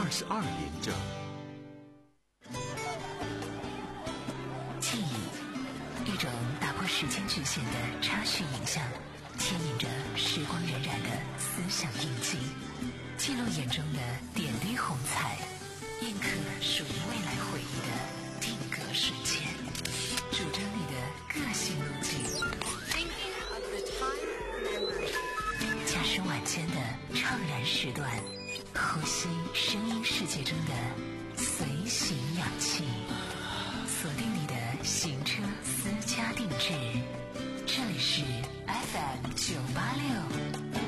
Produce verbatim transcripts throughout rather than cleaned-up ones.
二十二连着。 记忆，一种打破时间局限的插叙影像，牵引着时光荏苒的思想印记，记录眼中的点滴红彩，印刻属于未来回忆的定格瞬间，主张你的个性路径。驾驶晚间的怅然时段，呼吸声音世界中的随行氧气，锁定你的行车私家定制。这里是 F M 九八六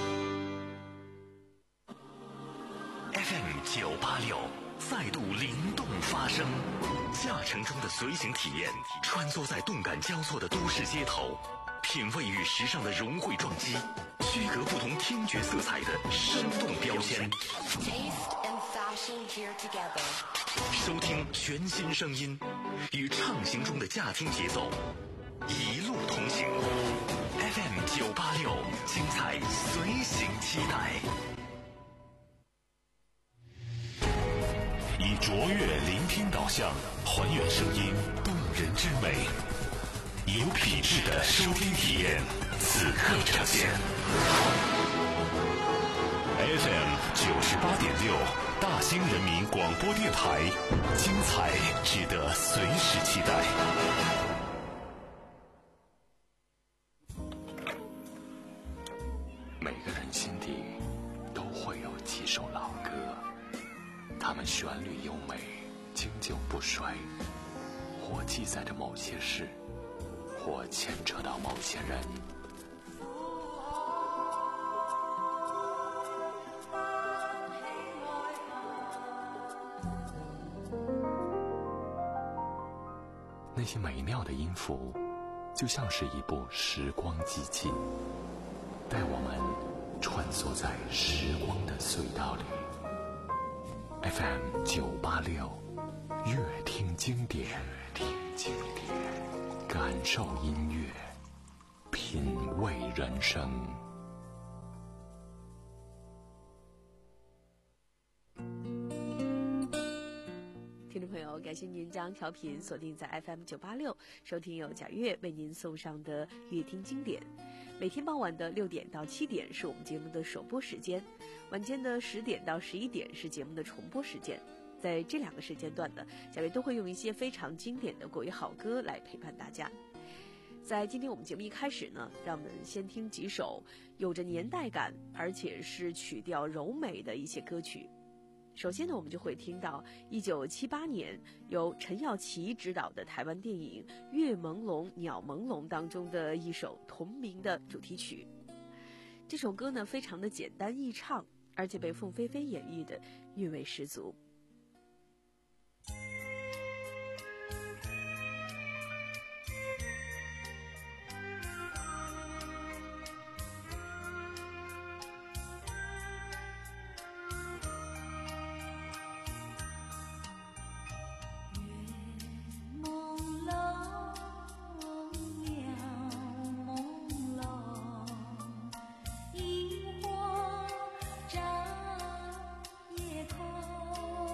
F M 九八六再度灵动发声，驾乘中的随行体验，穿梭在动感交错的都市街头，品味与时尚的融汇撞击，区隔不同听觉色彩的生动标签。收听全新声音，与畅行中的驾听节奏，一路同行。F M 九八六，精彩随行期待。 以卓越聆听导向，还原声音动人之美，有品质的收听体验，此刻呈现。F M 九十八点六，大兴人民广播电台，精彩值得随时期待。 每个人心底都会有几首老歌，它们旋律优美，经久不衰，或记载着某些事，或牵扯到某些人。那些美妙的音符，就像是一部时光机器，带我们穿梭在时光的隧道里。F M 九八六，乐听经典，乐听经典，感受音乐，品味人生。 听众朋友，感谢您将调频锁定在 F M 九八六，收听由贾月为您送上的乐听经典。每天傍晚的六点到七点是我们节目的首播时间，晚间的十点到十一点是节目的重播时间。在这两个时间段呢，贾月都会用一些非常经典的国语好歌来陪伴大家。在今天我们节目一开始呢，让我们先听几首有着年代感而且是曲调柔美的一些歌曲。首先呢，我们就会听到一九七八年由陈耀琪执导的台湾电影《月朦胧鸟朦胧》当中的一首同名的主题曲。这首歌呢，非常的简单易唱，而且被凤飞飞演绎的韵味十足。 萤火照夜空。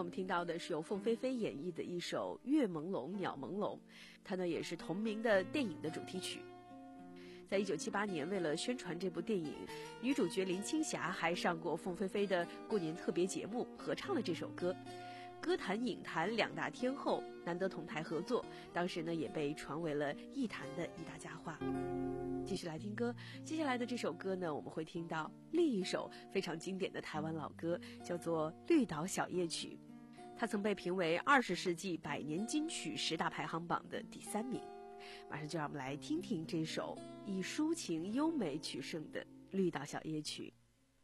我们听到的是由凤飞飞演绎的一首《月朦胧鸟朦胧》，它呢也是同名的电影的主题曲。在一九七八年，为了宣传这部电影，女主角林青霞还上过凤飞飞的过年特别节目，合唱了这首歌。歌坛影坛两大天后难得同台合作，当时呢也被传为了艺坛的一大佳话。继续来听歌，接下来的这首歌呢，我们会听到另一首非常经典的台湾老歌，叫做《绿岛小夜曲》，它曾被评为二十世纪百年金曲十大排行榜的第三名。马上就让我们来听听这首以抒情优美取胜的《绿岛小夜曲》。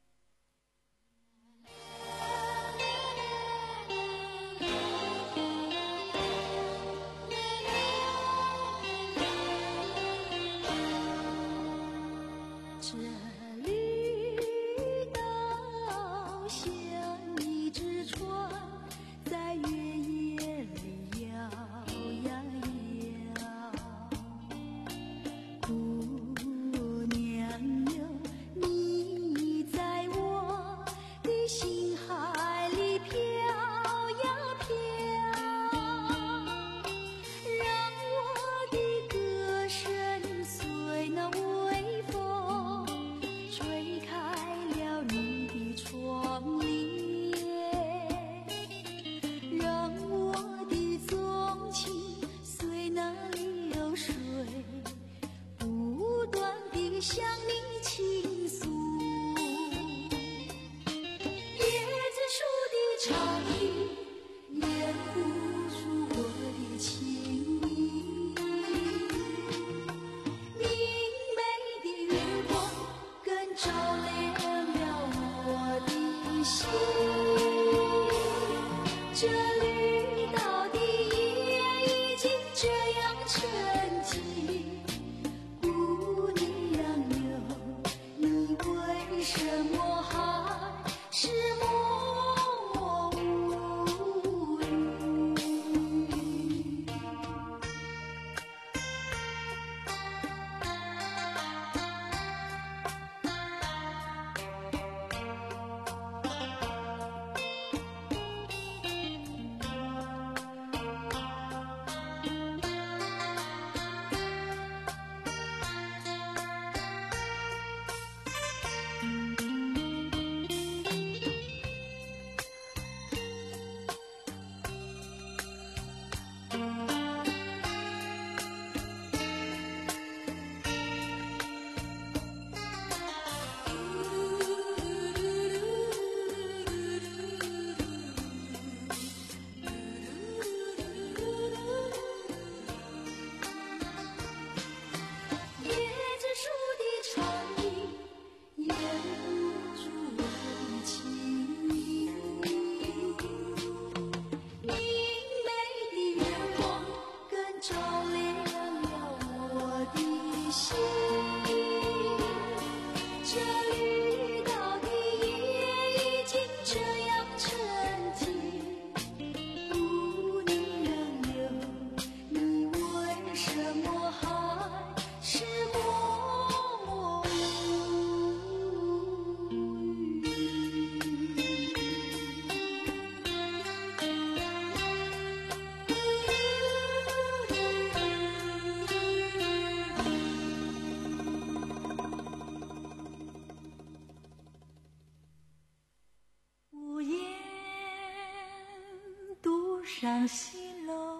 上西楼，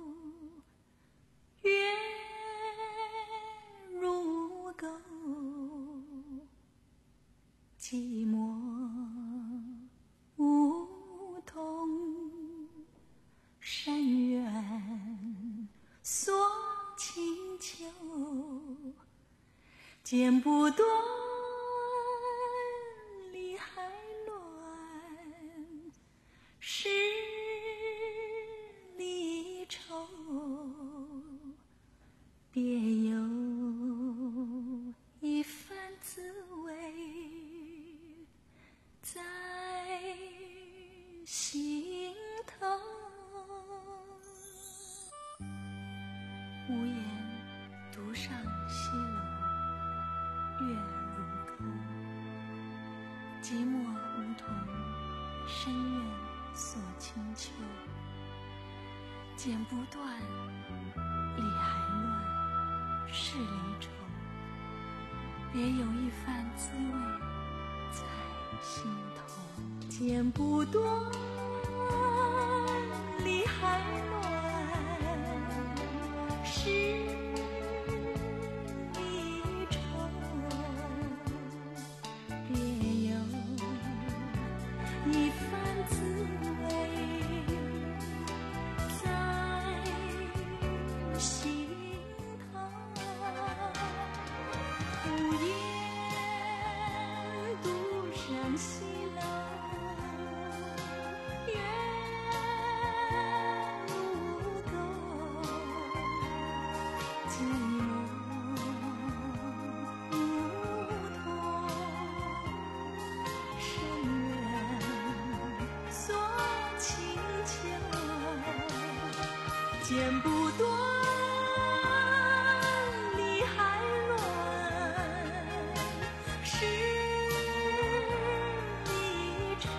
月如钩，寂寞梧桐山远锁清秋，剪不断理还乱，是离愁，别有一番滋味在心头。无言独上西楼，月如钩，寂寞梧桐深院所请求，剪不断，理还乱，是离愁。别有一番滋味在心头，剪不断，理还乱，是离愁。别有一番滋味在心头，无言独上西楼，月无钩，寂寞梧桐，深远所请求，剪不断，理还乱，是离愁。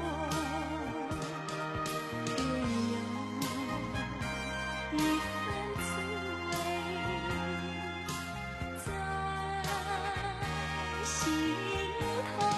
别有一番滋味在心头。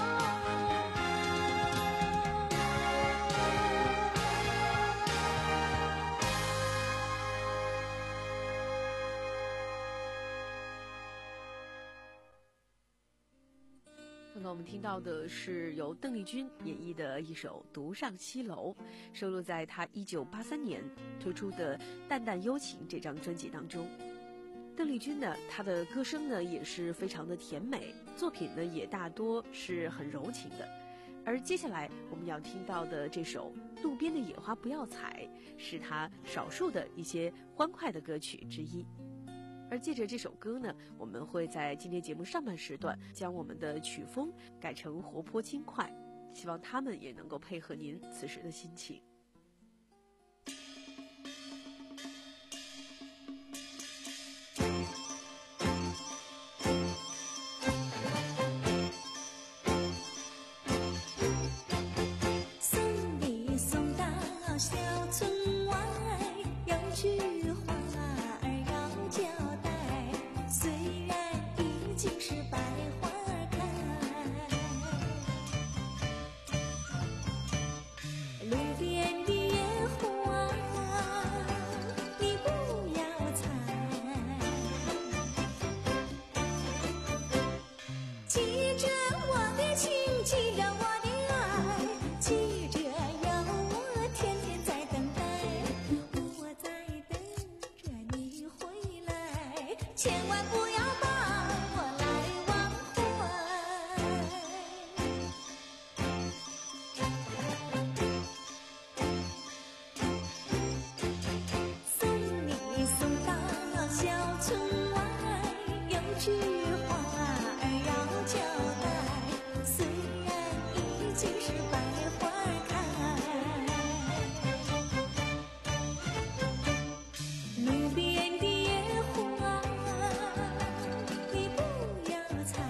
刚刚我们听到的是由邓丽君演绎的一首《独上西楼》，收录在她一九八三年推出的《淡淡幽情》这张专辑当中。邓丽君呢，她的歌声呢也是非常的甜美，作品呢也大多是很柔情的。而接下来我们要听到的这首《路边的野花不要采》，是她少数的一些欢快的歌曲之一。而借着这首歌呢，我们会在今天节目上半时段将我们的曲风改成活泼轻快，希望他们也能够配合您此时的心情。 送你送到小村外，有句话儿要交代，虽然已经是百花开，路边的野花你不要采，记着我的情，记着我的爱，记着有我天天在等待，我在等着你回来，千万不要把我来忘怀。送你送到小村外，有句话儿要交代，虽然已经是百花开，路边的野花你不要采，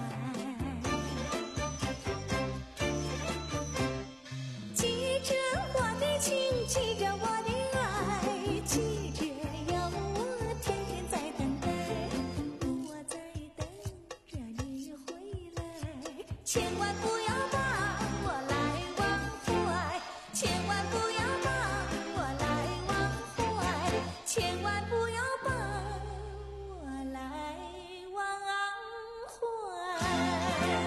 记着我的情，记着我的爱，记着有我天天在等待，我在等着你回来，千万不要把我来忘怀，千万不要把我来忘怀，千万不要把我来忘怀。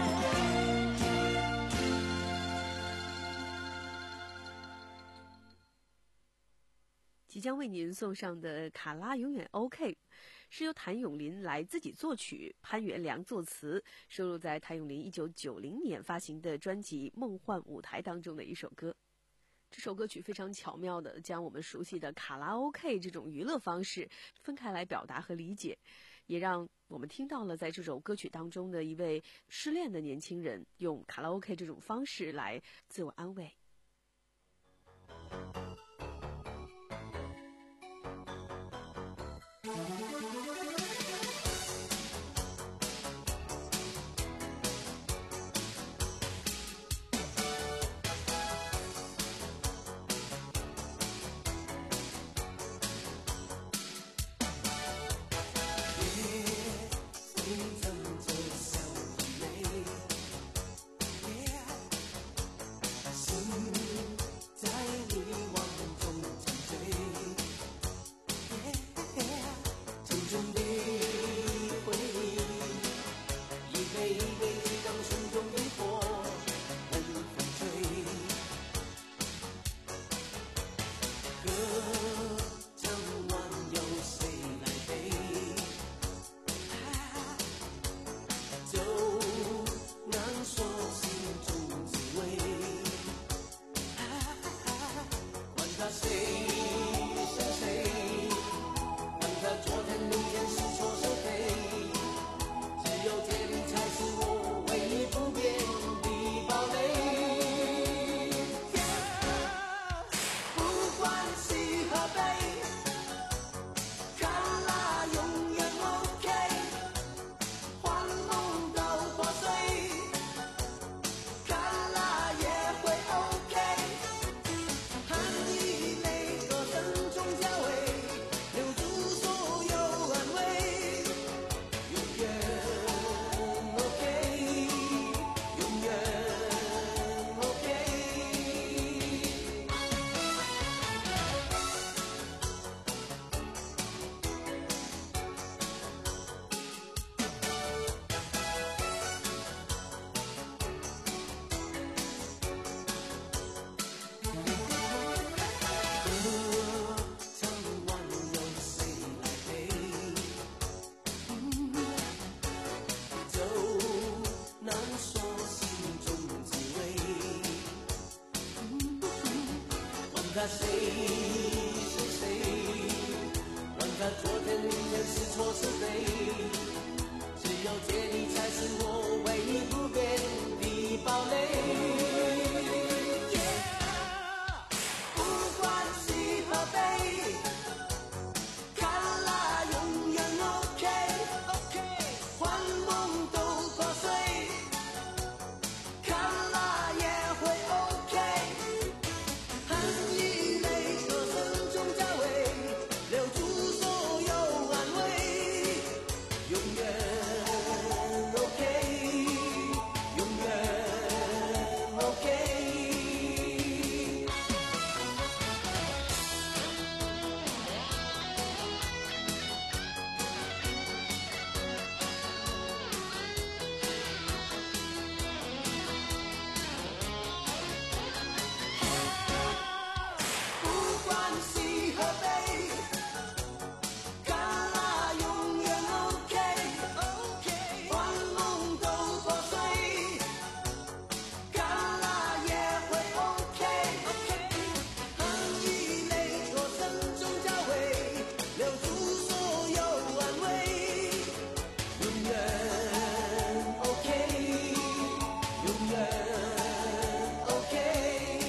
即将为您送上的《卡拉永远 OK》，是由谭咏麟来自己作曲，潘元良作词，收录在谭咏麟一九九零年发行的专辑《梦幻舞台》当中的一首歌。这首歌曲非常巧妙地将我们熟悉的卡拉 OK 这种娱乐方式分开来表达和理解，也让我们听到了在这首歌曲当中的一位失恋的年轻人用卡拉 OK 这种方式来自我安慰。 他谁是谁？问他昨天明天是错是非？只有借你才是我唯一不变的堡垒。不管喜和悲，卡拉永远 OK， 幻梦都破碎，卡拉也会 OK。含一泪歌声中交汇，留住所有安慰，永远 OK， 永远 OK。不管喜和悲，卡拉永远 OK， 幻梦都破碎，卡拉也会 OK。含一泪歌声中交汇，留住所有安慰，永远 OK， 永远 OK。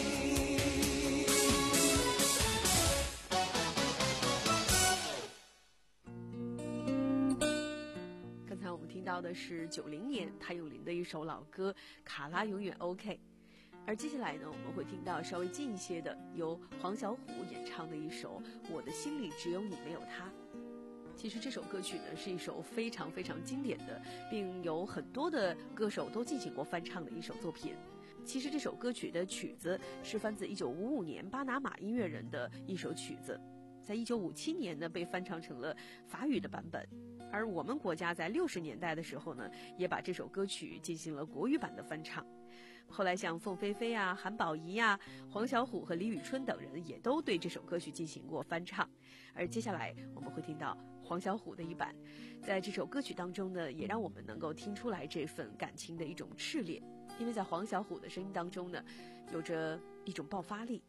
刚才我们听到的是九零年谭咏麟的一首老歌《卡拉永远 OK》，而接下来呢，我们会听到稍微近一些的，由黄小琥演唱的一首《我的心里只有你没有他》。其实这首歌曲呢是一首非常非常经典的，并有很多的歌手都进行过翻唱的一首作品。其实这首歌曲的曲子是翻自一九五五年巴拿马音乐人的一首曲子，在一九五七年呢被翻唱成了法语的版本。而我们国家在六十年代的时候呢，也把这首歌曲进行了国语版的翻唱。后来像凤飞飞啊、韩宝仪啊、黄小琥和李宇春等人也都对这首歌曲进行过翻唱。而接下来我们会听到黄小琥的一版，在这首歌曲当中呢，也让我们能够听出来这份感情的一种炽烈，因为在黄小琥的声音当中呢，有着一种爆发力。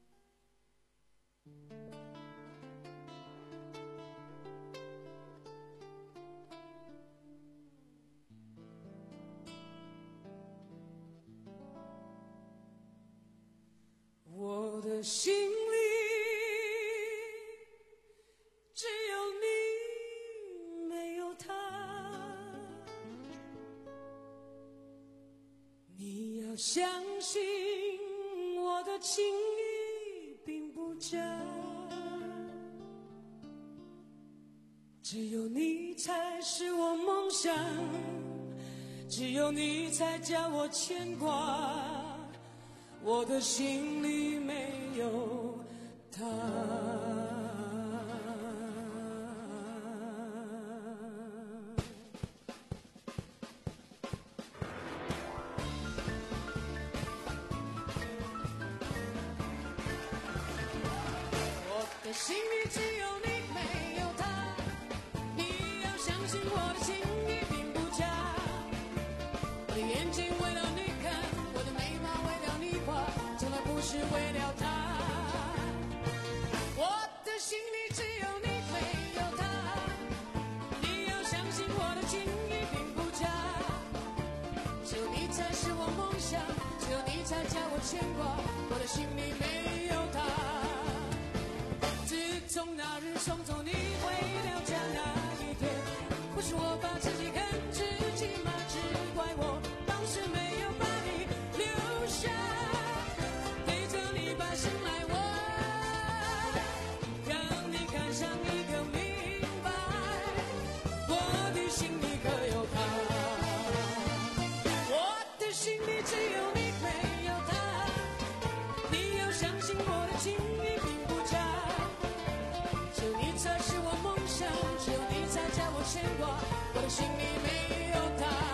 我的心里只有你，没有他。你要相信我的情意并不假，只有你才是我梦想，只有你才叫我牵挂。我的心里没有他。我的心里只有你，没有他。你要相信我的情意并不假。我的眼睛为了你看，我的眉毛为了你画，从来不是为了他。我的心里只有你，没有他。你要相信我的情意并不假。只有你才是我梦想，只有你才叫我牵挂。我的心里没有他。自从那日送走你回了家那一天，不是我把自己看自己吗？只怪我当时没有把你留下，陪着你把心来问，让你看上一个明白，我的心里可有他。我的心里只有你，没有他。你要相信我的情意并不假，只有你才是我梦想，只有你才叫我牵挂。我的心里没有他。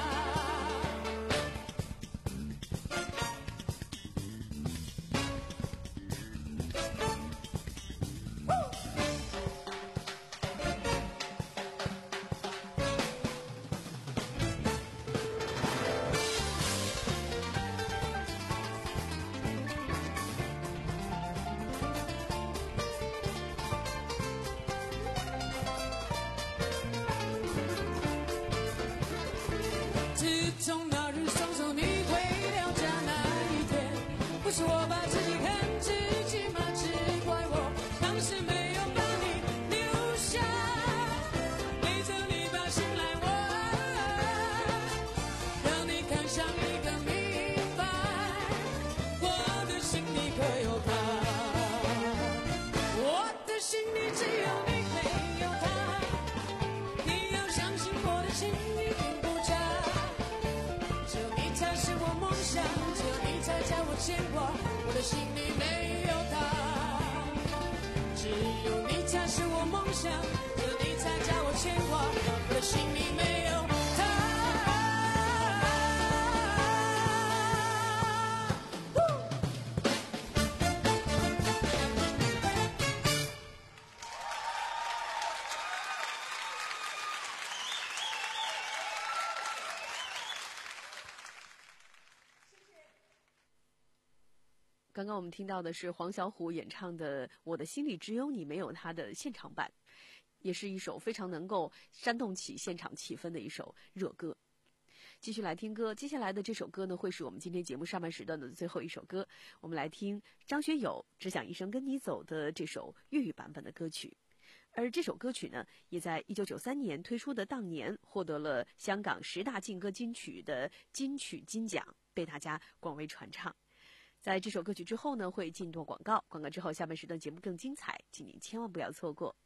自从那日双手你回了家那一天，不是我把自己看自己吗？只怪我当时没有把你留下，陪着你把心来挖，让你看上一个明白，我的心里可有他，我的心里只有你没有他，你要相信我的心一定不假，只有你才是我梦想，只有你才叫我牵挂，我的心里没有他，只有你才是我梦想，只有你才叫我牵挂，我的心里没有他。 刚刚我们听到的是黄小琥演唱的《我的心里只有你没有他》的现场版，也是一首非常能够煽动起现场气氛的一首热歌。继续来听歌，接下来的这首歌呢，会是我们今天节目上半时段的最后一首歌。我们来听张学友《只想一生跟你走》的这首粤语版本的歌曲。而这首歌曲呢，也在一九九三年推出的当年获得了香港十大劲歌金曲的金曲金奖，被大家广为传唱。在这首歌曲之后呢，会进段广告，广告之后下半时段节目更精彩，请您千万不要错过。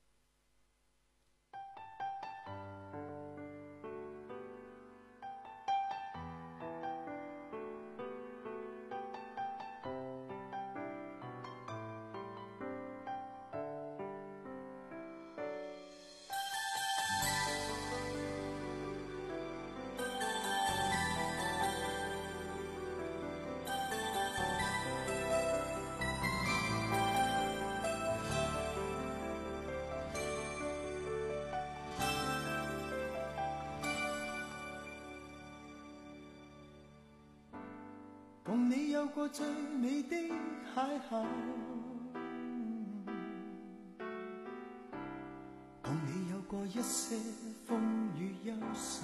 共你有過最美的邂逅，共你有過一些風雨憂愁，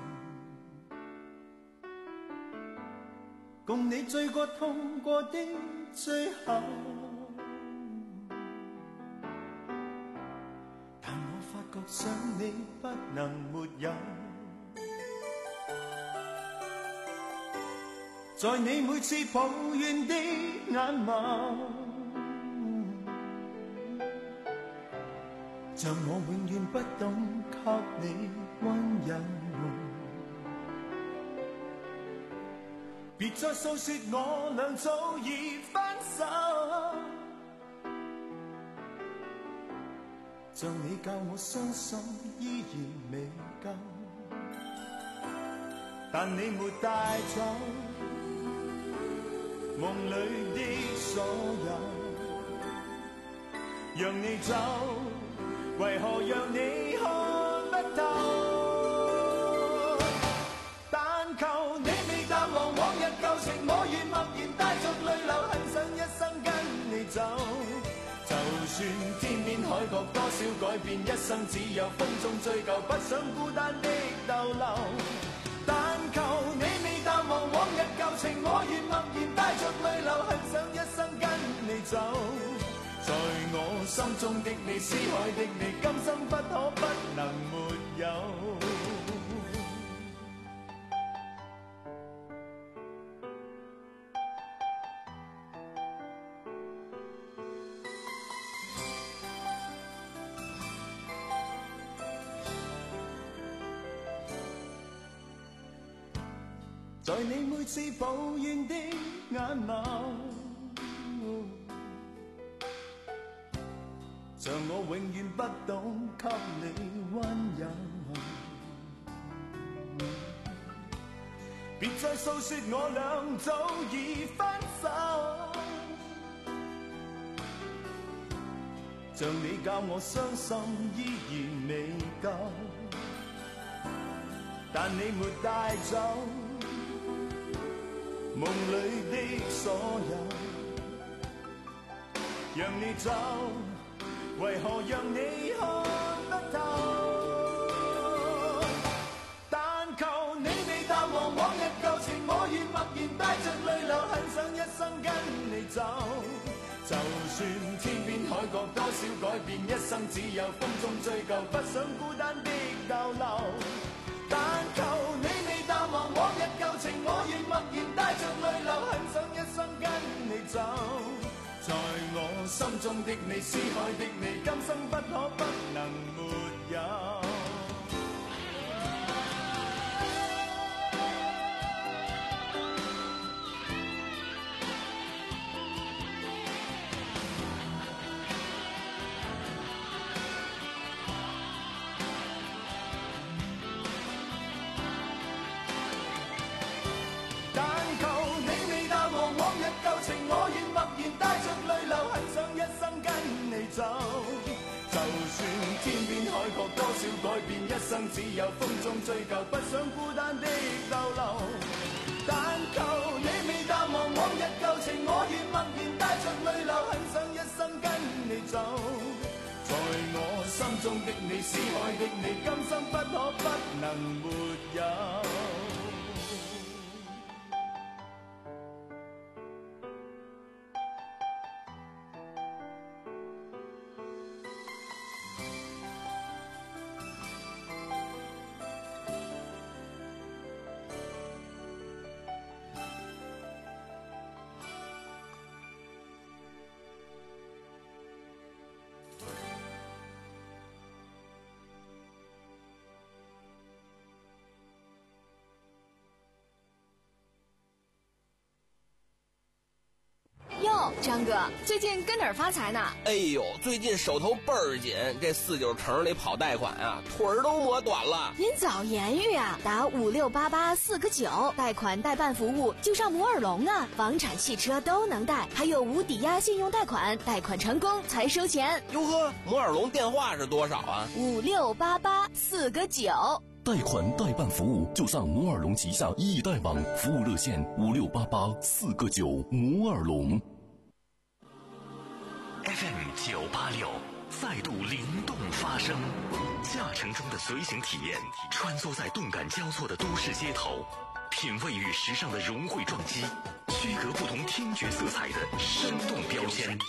共你醉過痛過的最後，但我發覺想你不能沒有，在你每次抱怨的眼眸，像我永遠不懂給你溫柔，別再訴說我倆早已分手，像你教我相信依然未夠，但你沒帶走夢裏的所有，讓你走，為何讓你看不透？但求你未淡忘往日舊情，我願默然帶着淚流，很想一生跟你走。就算天邊海角多少改變，一生只有風中追究，不想孤單的逗留。但求你未淡忘往日舊情，我願默然帶着淚流，很想一生跟你走。在我心中的你，思海的你，今生不可不能沒有。在你每次抱怨的眼眸，像我永遠不懂給你溫柔，別再訴說我倆早已分手，像你教我傷心依然未夠，但你沒帶走夢裏的所有，讓你走，為何讓你看不透？但求你未淡忘走。就算天边海角多少改變，一生只有風中追究，不想孤單的逗留。但求你未淡忘往日舊情，我願默然帶着淚流，很想一生跟你走。在我心中的你，思海的你，今生不可不能沒有。我願默然帶着淚流，很想一生跟你走。就算天邊海角多少改變，一生只有風中追究，不想孤單的逗留。但求你未淡忘往日舊情，我願默然帶着淚流，很想一生跟你走。在我心中的你，思海的你，今生不可不能沒有。 哟，张哥，最近跟哪儿发财呢？ 哎呦，最近手头倍儿紧，这四九城里跑贷款啊，腿儿都磨短了。 您早言语啊，打五六八八四个九，贷款代办服务就上摩尔龙啊，房产、汽车都能贷，还有无抵押信用贷款，贷款成功才收钱。 哟呵，摩尔龙电话是多少啊？ 五六八八四个九。 贷款代办服务就上摩尔龙旗下易贷网，服务热线五六八八四个九。摩尔龙 F M 九八六再度灵动发声，驾乘中的随行体验，穿梭在动感交错的都市街头，品味与时尚的融汇撞击，区隔不同听觉色彩的生动标签。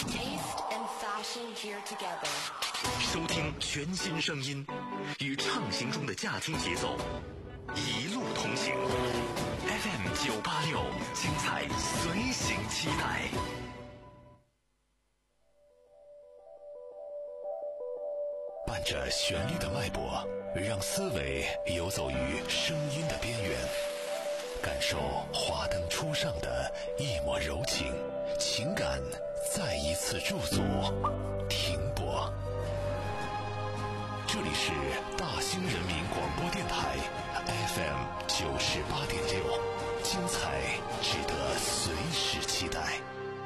收听全新声音，与畅行中的驾听节奏，一路同行。F M 九八六，精彩随行期待。 伴着旋律的脉搏，让思维游走于声音的边缘，感受华灯初上的一抹柔情，情感再一次驻足停泊。这里是大兴人民广播电台 F M 九十八点六，精彩值得随时期待。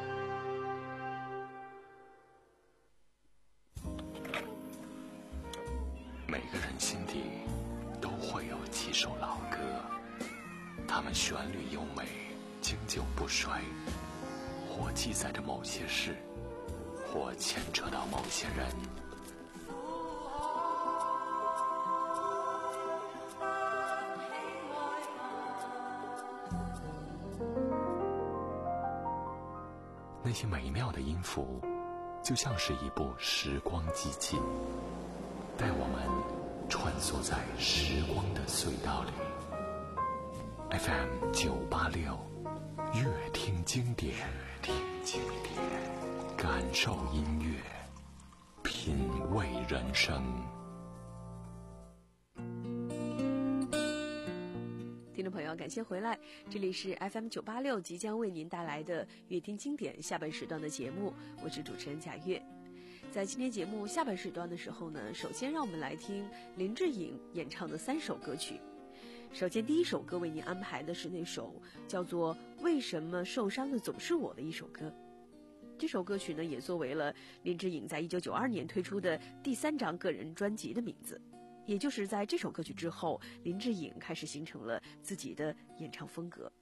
每个人心底都会有几首老歌，它们旋律优美，经久不衰，或记载着某些事，或牵扯到某些人。那些美妙的音符，就像是一部时光机器，带我们穿梭在时光的隧道里。 F M 九八六，乐听经典，听经典，感受音乐，品味人生。 听众朋友，感谢回来，这里是 F M 九八六即将为您带来的乐听经典下半时段的节目，我是主持人贾月。在今天节目下半时段的时候呢，首先让我们来听林志颖演唱的三首歌曲。首先第一首歌为您安排的是那首叫做《为什么受伤的总是我》的一首歌。这首歌曲呢，也作为了林志颖在一九九二年推出的第三张个人专辑的名字。也就是在这首歌曲之后，林志颖开始形成了自己的演唱风格。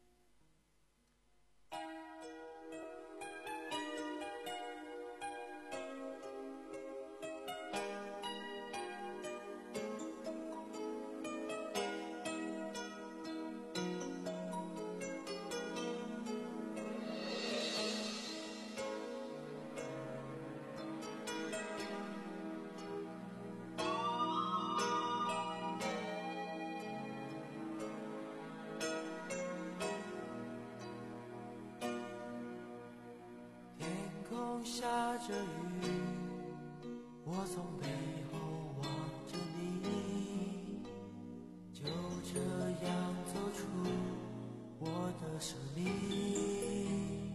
空下着雨，我从背后望着你，就这样走出我的生命。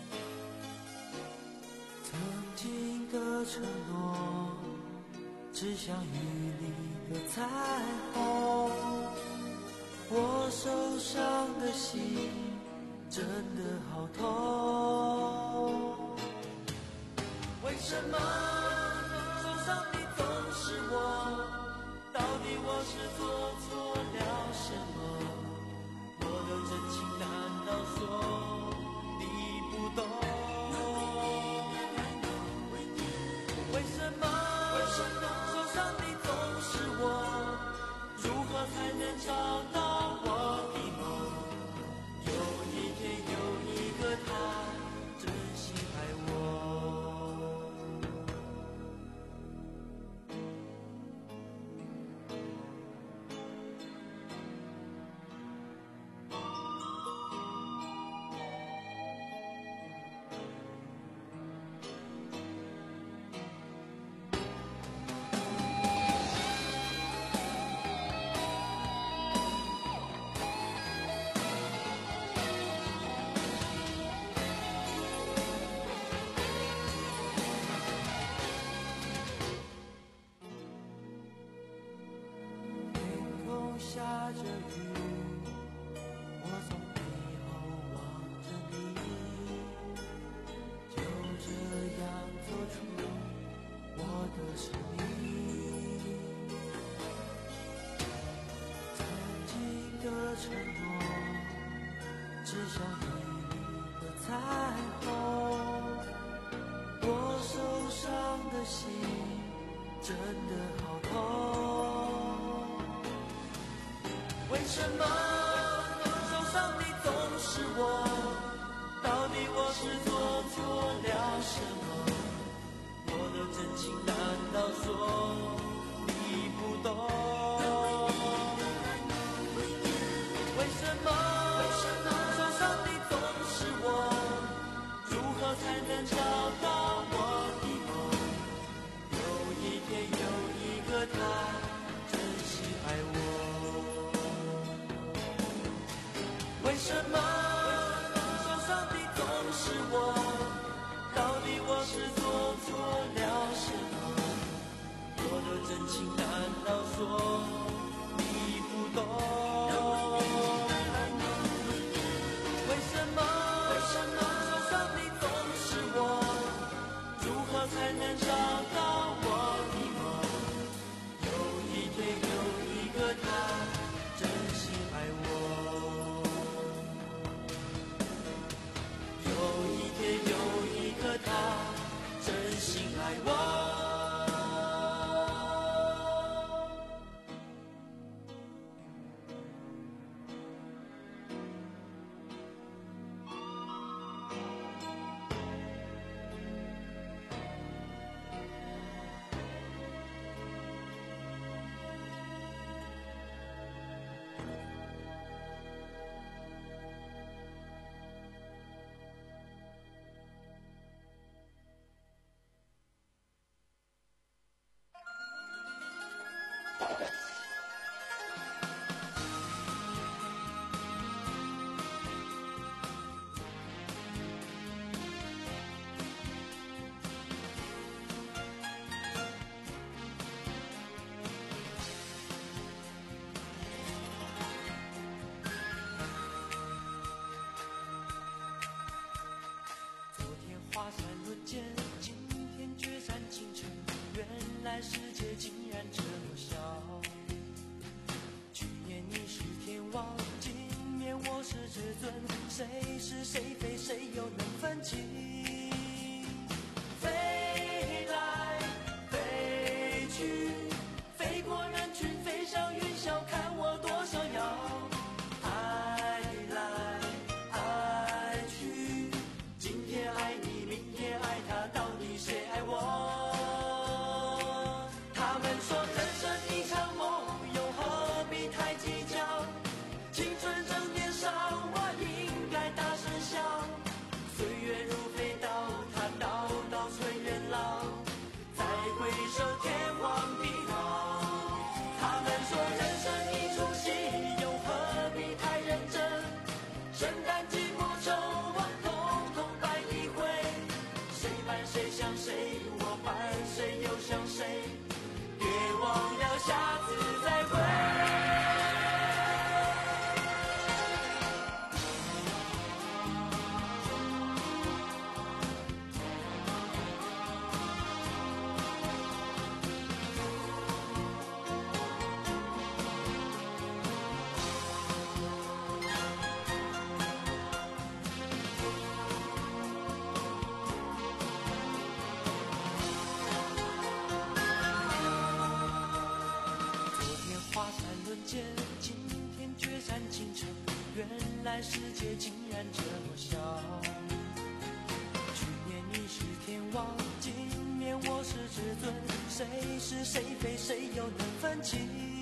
曾经的承诺，只像雨里的彩虹，我受伤的心真的好痛。为什么受伤的总是我？到底我是做错了什么？我的真情难道说你不懂？为什么受伤的总是我？如何才能找到我的梦？有一天有一个他真心爱我。下着雨，我从背后望着你，就这样走出我的生命。曾经的承诺，只像雨里的彩虹，我受伤的心真的好痛。为什么受伤的总是我？到底我是做错了什么？我的真情难道说你不懂？为什么受伤的总是我？如何才能找到我的梦？有一天有一个他真心爱我。为什么受伤的总是我？到底我是做错了什么？我的真情难道说你不懂？为什么受伤的总是我？如何才能找到我的梦？有一天有一个他真心爱我。他真心爱我。华山论剑，今天决战京城，原来世界竟然这么小。去年你是天王，今年我是至尊，谁是谁非，谁又能分清？飞来飞去，飞过人群，飞上云霄，看我多逍遥。爱来爱去，今天爱你。到底谁爱我？他们说人生一场梦，又何必太计较？青春正年少，我应该大声笑。岁月如飞刀， 世界竟然这么小。去年你是天王，今年我是至尊，谁是谁非，谁又能分清？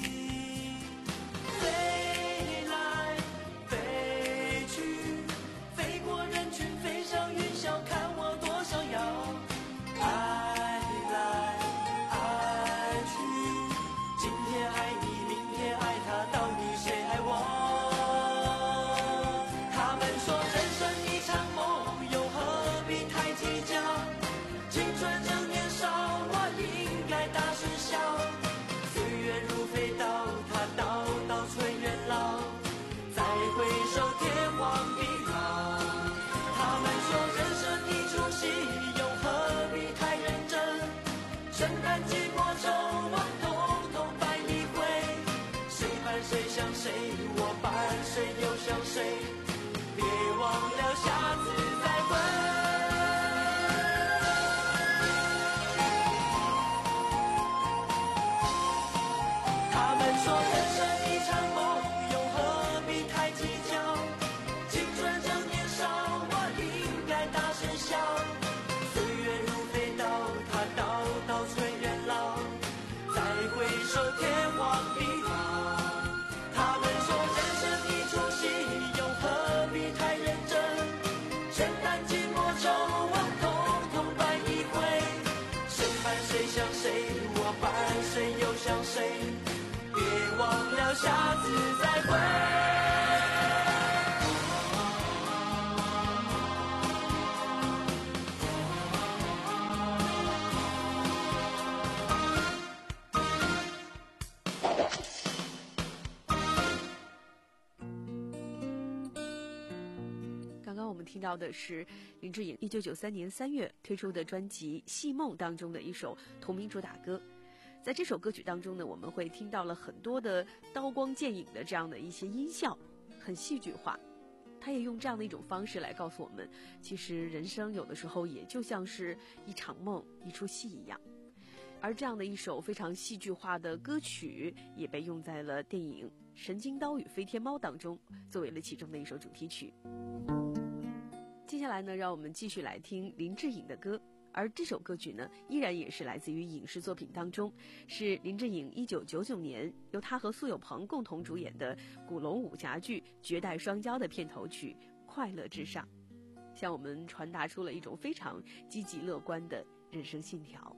飞来飞去，飞过人群，飞上云霄，看我多想要。爱来爱去，今天爱你，明天爱他，到底谁爱我？他们说人生一场梦，又何必太计较？青春正年少，我应该大声笑。岁月如飞刀，它刀刀催人老。再回首，天荒地老。他们说人生一出戏，又何必太认真？身担寂寞愁，我统统摆一回。谁伴谁想谁，我伴谁又想谁？别忘了下次再会。他们说人生一场梦，又何必太计较？青春正年少，我应该大声笑。岁月如飞刀，它刀刀催人老。再回首，天荒地老。他们说人生一出戏，又何必太认真？身担寂寞愁，我统统摆一回。谁伴谁想谁，我伴谁又想谁？别忘了下次再会。 刚刚我们听到的是林志颖一九九三年三月推出的专辑《戏梦》当中的一首同名主打歌。在这首歌曲当中呢，我们会听到了很多的刀光剑影的这样的一些音效，很戏剧化。他也用这样的一种方式来告诉我们，其实人生有的时候也就像是一场梦，一出戏一样。而这样的一首非常戏剧化的歌曲，也被用在了电影《神经刀与飞天猫》当中，作为了其中的一首主题曲。接下来呢，让我们继续来听林志颖的歌。而这首歌曲呢，依然也是来自于影视作品当中，是林志颖一九九九年由他和苏有朋共同主演的古龙武侠剧《绝代双骄》的片头曲《快乐至上》，向我们传达出了一种非常积极乐观的人生信条。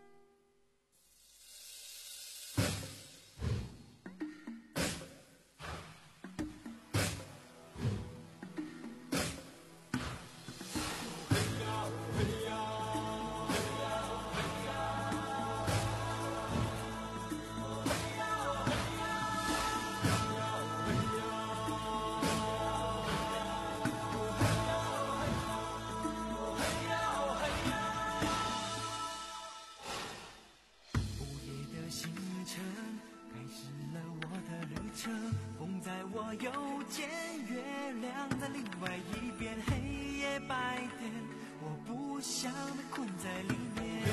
风在我右肩，月亮在另外一边，黑夜白天，我不想被困在里面。一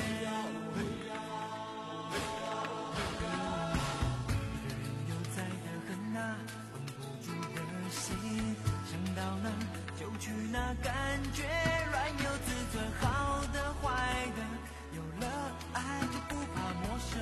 个人又在的很啊，绷不住的心，想到哪就去哪，感觉软又自尊，好的坏的，有了爱就不怕陌生。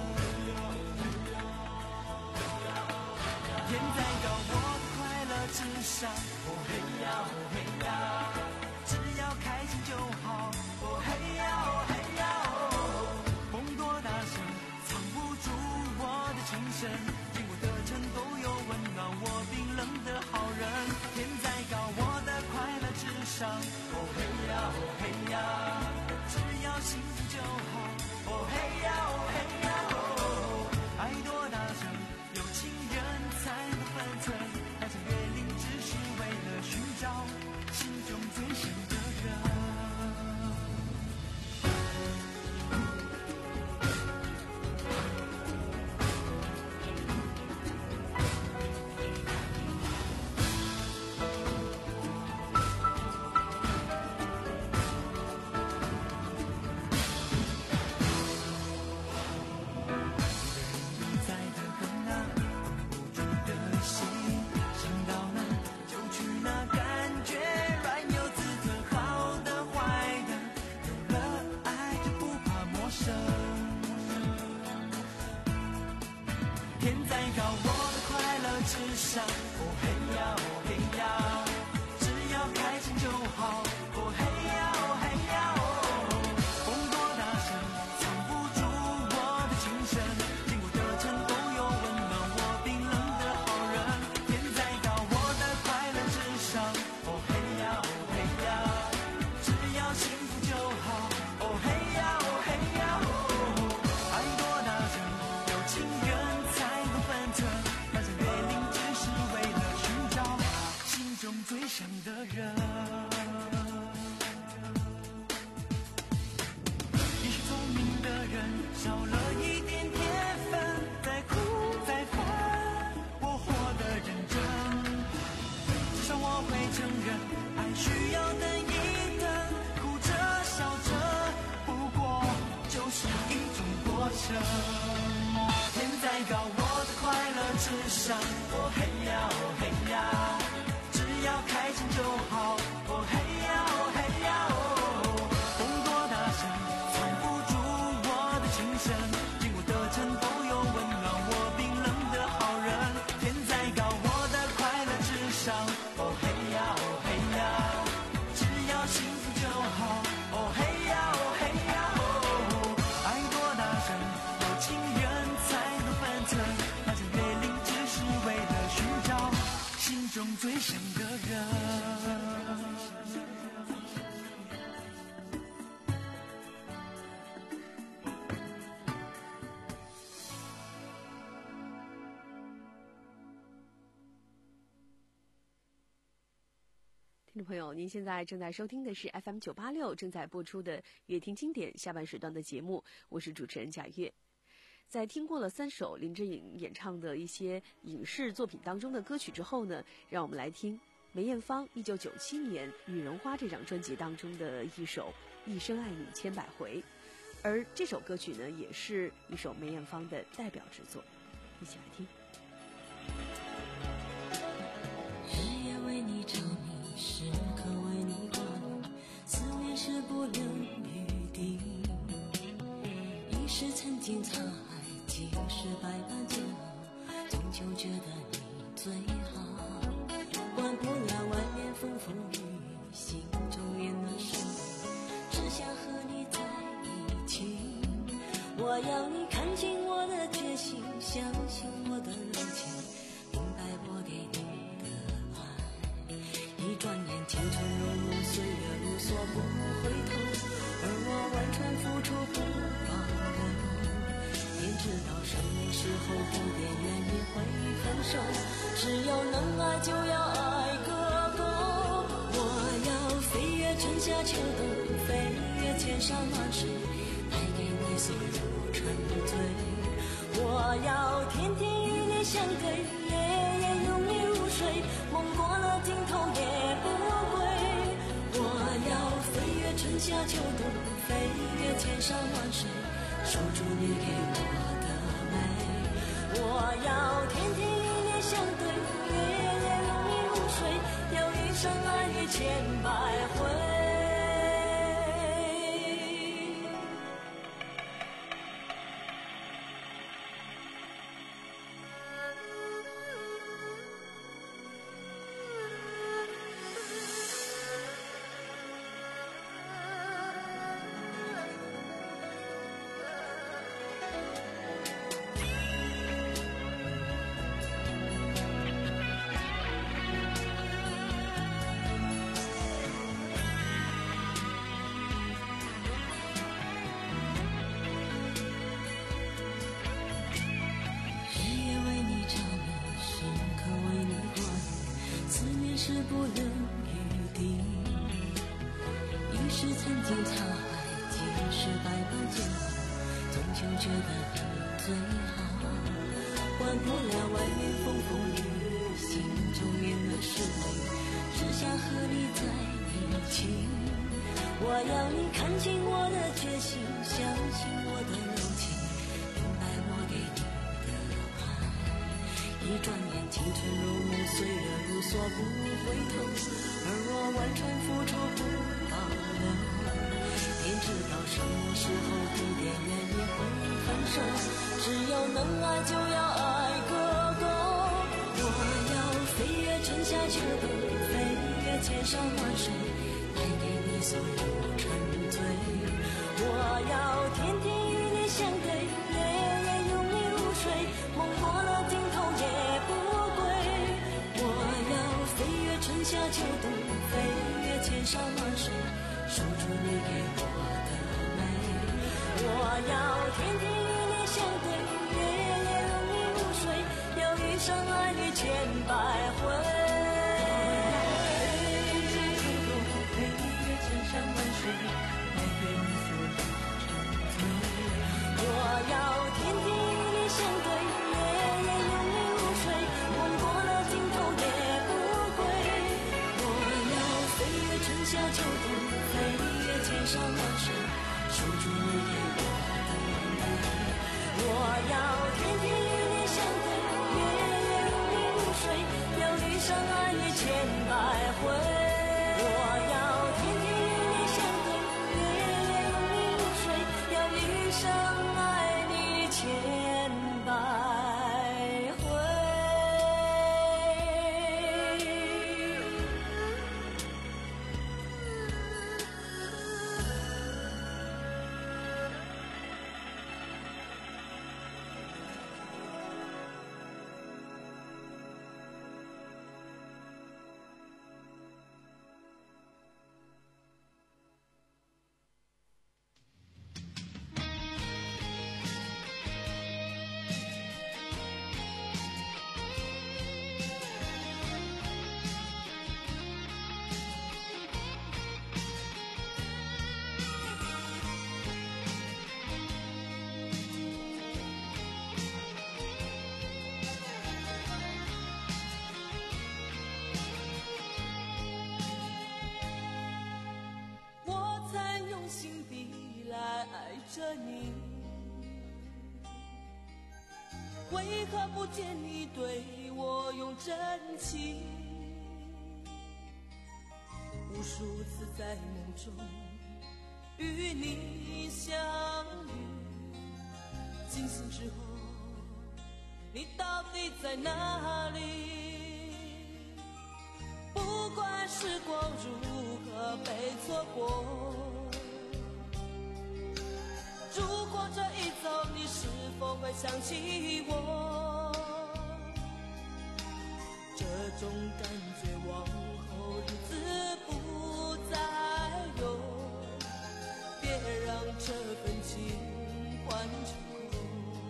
天再高，我快乐至上。哦嘿呀，哦嘿呀，只要开心就好。哦嘿呀，哦嘿呀，哦，风多大声，藏不住我的情深。经过的城都有温暖我冰冷的好人。天再高，我的快乐至上。哦嘿呀，哦嘿呀，只要幸福就好。哦嘿呀，哦嘿呀，哦，爱多大声，有情人才能分寸，翻山越岭只是为了寻找心中最深的人。 天再高，我的快乐至上。哦嘿呀哦嘿呀，只要开心就好。哦嘿呀哦嘿呀哦，风多大声藏不住我的精神，经过的城都有温暖我冰冷的好人。天再高，我的快乐至上。哦嘿呀哦嘿呀，只要幸福就好。哦嘿呀哦嘿呀哦，爱多大声，有情人才会分寸，那些约定只是为了寻找心中最想的人。也许聪明的人少了一点天分，再苦再烦，我活得认真。至少我会承认，爱需要等一等，哭着笑着，不过就是一种过程。天再高，我的快乐至上。哦嘿呀哦嘿呀，只要开心就好。哦嘿呀哦嘿呀哦，风多大声藏不住我的情深，经过的城都有温暖我冰冷的好人。天再高，我的快乐至上。哦嘿呀哦嘿呀，只要幸福就好。哦嘿呀哦嘿呀哦，爱多大声，有情人才能分寸，那些约定只是为了寻找心中最想的人。 听众朋友，您现在正在收听的是 F M 九八六正在播出的《乐听经典》下半时段的节目，我是主持人贾月。在听过了三首林志颖演唱的一些影视作品当中的歌曲之后呢，让我们来听梅艳芳一九九七年《女人花》这张专辑当中的一首《一生爱你千百回》，而这首歌曲呢，也是一首梅艳芳的代表之作，一起来听。 日夜为你着迷，时刻为你挂虑，思念是不能预定。一时曾经沧海，几世百般煎熬，终究觉得你最好。管不了外面风风雨雨，心中温暖是你，只想和你在一起。我要你看清我的决心，相信我的柔情，明白我给你的爱。一转眼青春如梦，岁月如梭不回头，而我完全付出不保留。天知道什么时候不变愿意会分手，只要能爱就要爱个够。我要飞越春夏秋冬，飞越千山万水，带给你所有沉醉。我要天天与你相对，夜夜拥你入睡，梦过了尽头也不归。我要飞越春夏秋冬，飞越千山万水，守住你给我的美。我要天天与你相对，夜夜拥你入睡，要一生爱你千百回。是不能预定，一时曾经沧海，几世百般煎熬，终究觉得你最好。管不了外面风风雨雨，心中温暖是你，只想和你在一起。我要你看清我的决心，相信我的柔情，明白我给你的爱。一转眼青春如梦，岁月如梭不回头，而我完全付出不保留。天知道什么时候不变愿意会分手，只要能爱就要爱春夏秋冬，飞越千山万水，带给你所有沉醉。我要天天与你相对，夜夜拥你入睡，梦过了尽头也不归。我要飞越春夏秋冬，飞越千山万水，守住你给我的美。我要天天与你相对，夜夜拥你入睡，要一生爱你千百回。山万水，守住你给我的美。我要天天与你相对，夜夜拥你入睡，要一生爱你千百回。我要天天与你相对，夜夜拥你入睡，要一生爱你千百回。着你，为何不见你对我用真情？无数次在梦中与你相遇，惊醒之后，你到底在哪里？不管时光如何被错过，如果这一走，你是否会想起我？这种感觉往后日子不再有，别让这份情换成空。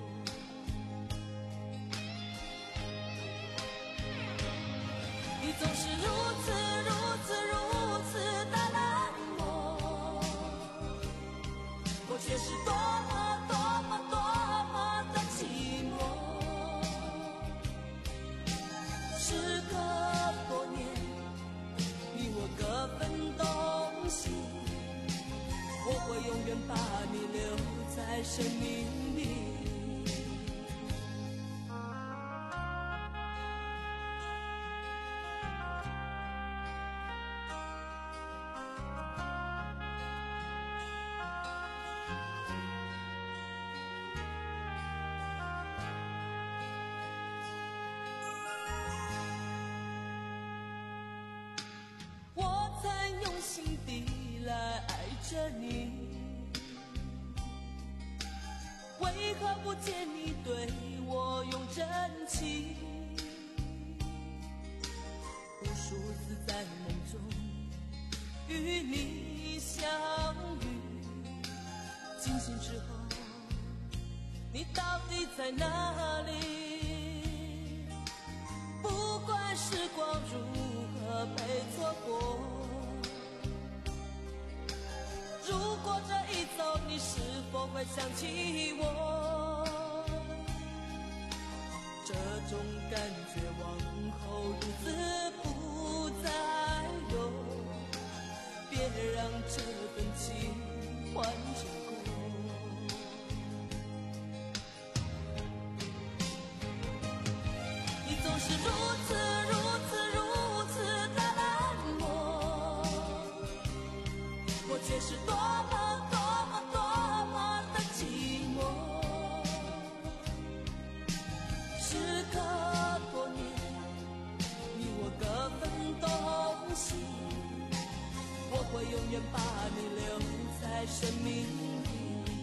你总是如此如此如此的冷漠，我却是多么多么多么的寂寞。时隔多年，你我各分东西，我会永远把你留在生命里。心底来爱着你，为何不见你对我用真情？无数次在梦中与你相遇，惊醒之后，你到底在哪里？不管时光如何被错过，如果这一走，你是否会想起我？这种感觉往后日子不再有，别让这份情换成空。你总是如此如此如此的冷漠，我却是多么多么多么的寂寞。时隔多年，你我各远把你留在生命里。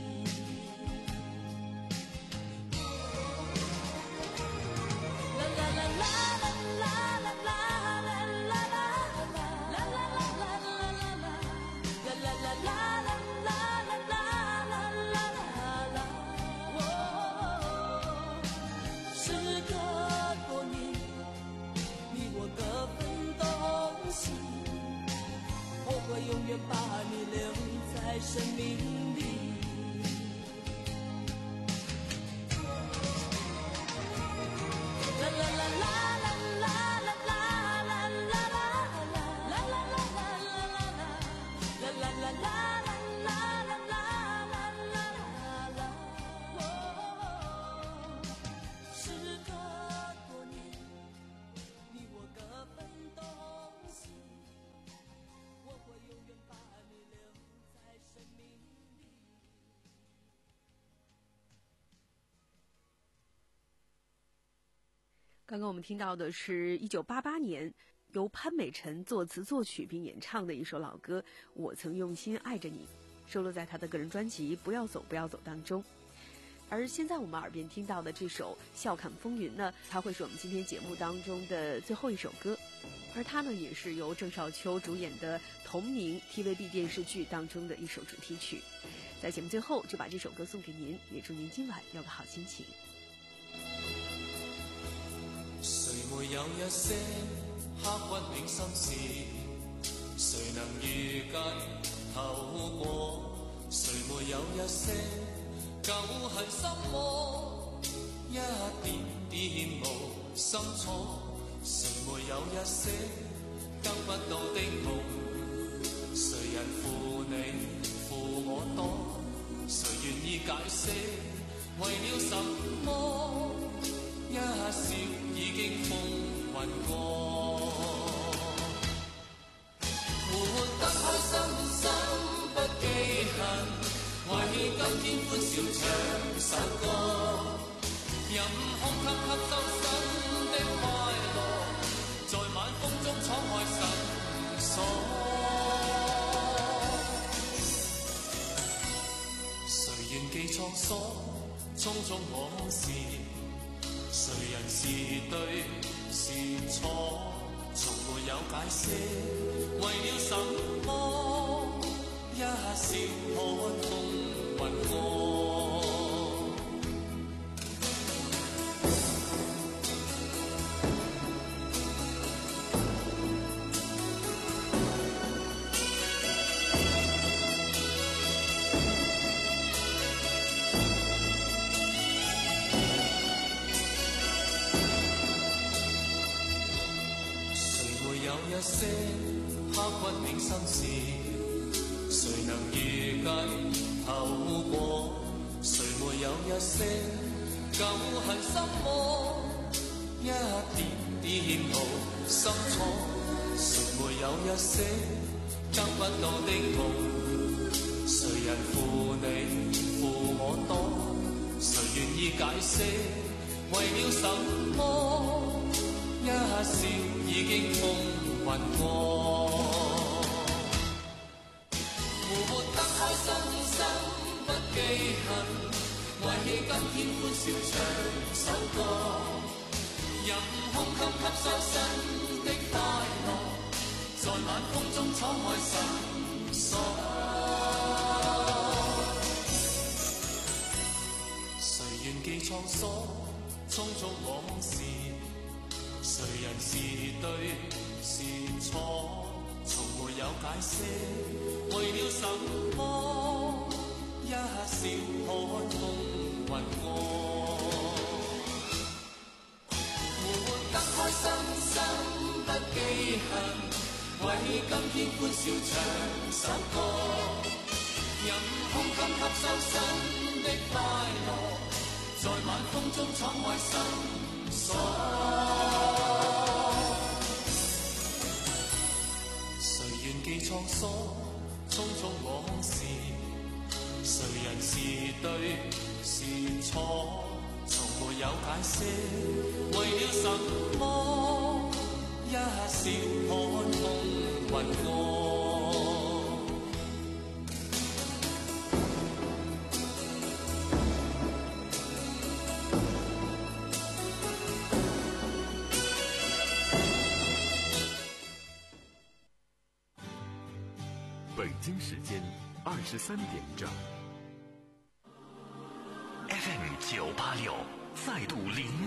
啦啦啦啦啦啦啦啦啦啦啦啦啦啦啦啦啦啦啦。我永远把你留在生命里。啦啦啦啦啦啦啦啦啦啦啦啦啦啦啦啦啦啦啦。 刚刚我们听到的是一九八八年由潘美辰作词作曲并演唱的一首老歌《我曾用心爱着你》，收录在他的个人专辑《不要走不要走》当中。而现在我们耳边听到的这首《笑看风云》呢，它会是我们今天节目当中的最后一首歌，而它呢也是由郑少秋主演的同名 T V B 电视剧当中的一首主题曲。在节目最后就把这首歌送给您，也祝您今晚有个好心情。 谁没有一些刻骨铭心事？谁能预计透过？谁没有一些旧恨心魔？一点点无心错。谁没有一些得不到的梦？谁人负你负我多？谁愿意解释为了什麼？一笑已經風雲過，活得開心心不記恨，為今天歡笑唱首歌，任空吸吸收新的快樂，在晚風中敞開心鎖。誰願記錯所，匆匆往事？誰人是對是錯，從沒有解釋，為了什麼？一笑看風雲過。一些刻骨銘心事，誰能預計透過？誰沒有一些舊恨心魔？一點點無心錯，誰沒有一些得不到的夢？誰人負你負我多？誰願意解釋為了什麼？一笑已經風雲過，活得開心心不記恨，為今天歡笑唱首歌，任空襟吸收新的快樂，在晚風中敞開心鎖。誰願記錯所，匆匆往事？誰人是對是錯，從沒有解釋，為了什麼？一笑看風雲過，活得開心心不記恨，為今天歡笑唱首歌，任空襟吸收新的快樂，在晚風中敞開心鎖。記錯所，匆匆往事，誰人是對是錯，從沒有解釋，為了什麼？一笑看風雲過， 京时间二十三点整。 F M 九八六再度灵